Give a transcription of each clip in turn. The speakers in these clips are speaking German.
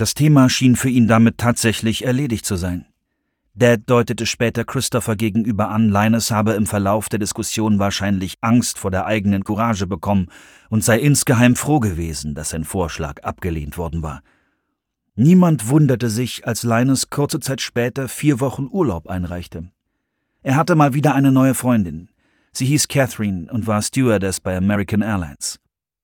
Das Thema schien für ihn damit tatsächlich erledigt zu sein. Dad deutete später Christopher gegenüber an, Linus habe im Verlauf der Diskussion wahrscheinlich Angst vor der eigenen Courage bekommen und sei insgeheim froh gewesen, dass sein Vorschlag abgelehnt worden war. Niemand wunderte sich, als Linus kurze Zeit später 4 Wochen Urlaub einreichte. Er hatte mal wieder eine neue Freundin. Sie hieß Catherine und war Stewardess bei American Airlines.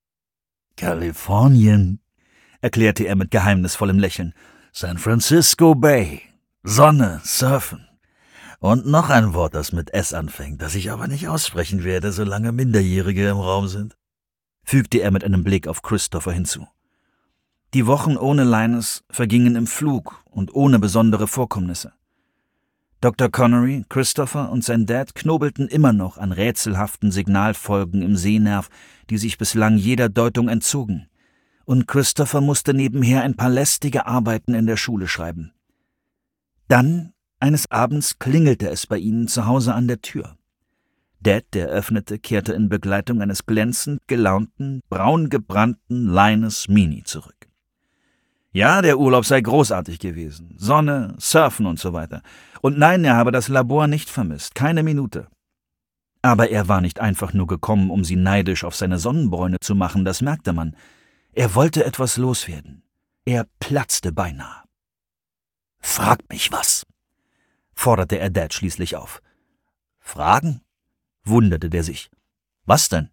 Kalifornien, erklärte er mit geheimnisvollem Lächeln. San Francisco Bay, Sonne, Surfen. Und noch ein Wort, das mit S anfängt, das ich aber nicht aussprechen werde, solange Minderjährige im Raum sind, fügte er mit einem Blick auf Christopher hinzu. Die Wochen ohne Linus vergingen im Flug und ohne besondere Vorkommnisse. Dr. Connery, Christopher und sein Dad knobelten immer noch an rätselhaften Signalfolgen im Sehnerv, die sich bislang jeder Deutung entzogen. Und Christopher musste nebenher ein paar lästige Arbeiten in der Schule schreiben. Dann, eines Abends, klingelte es bei ihnen zu Hause an der Tür. Dad, der öffnete, kehrte in Begleitung eines glänzend gelaunten, braungebrannten Linus Meany zurück. Ja, der Urlaub sei großartig gewesen. Sonne, Surfen und so weiter. Und nein, er habe das Labor nicht vermisst, keine Minute. Aber er war nicht einfach nur gekommen, um sie neidisch auf seine Sonnenbräune zu machen, das merkte man. Er wollte etwas loswerden. Er platzte beinahe. »Frag mich was«, forderte er Dad schließlich auf. »Fragen?«, wunderte der sich. »Was denn?«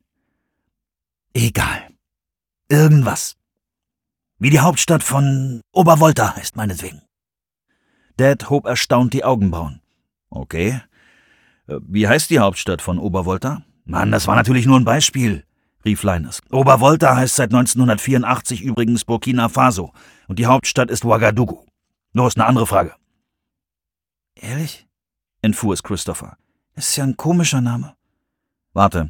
»Egal. Irgendwas. Wie die Hauptstadt von Obervolta heißt, meinetwegen.« Dad hob erstaunt die Augenbrauen. »Okay. Wie heißt die Hauptstadt von Obervolta?« »Mann, das war natürlich nur ein Beispiel«, rief Linus. »Obervolta heißt seit 1984 übrigens Burkina Faso und die Hauptstadt ist Ouagadougou. Los, eine andere Frage.« »Ehrlich?«, entfuhr es Christopher. »Das ist ja ein komischer Name.« »Warte.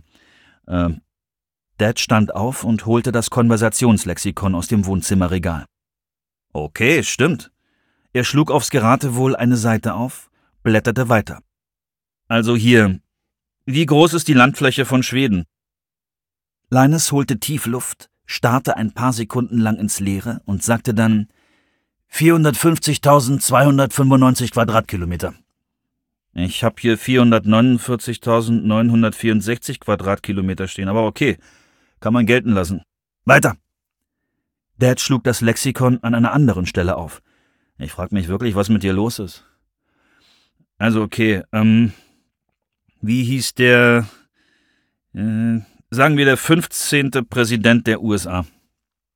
Dad stand auf und holte das Konversationslexikon aus dem Wohnzimmerregal. »Okay, stimmt.« Er schlug aufs Geratewohl eine Seite auf, blätterte weiter. »Also hier, wie groß ist die Landfläche von Schweden?« Linus holte tief Luft, starrte ein paar Sekunden lang ins Leere und sagte dann 450.295 Quadratkilometer. »Ich habe hier 449.964 Quadratkilometer stehen, aber okay, kann man gelten lassen. Weiter!« Dad schlug das Lexikon an einer anderen Stelle auf. »Ich frage mich wirklich, was mit dir los ist.« »Also okay, wie hieß der, sagen wir der 15. Präsident der USA?«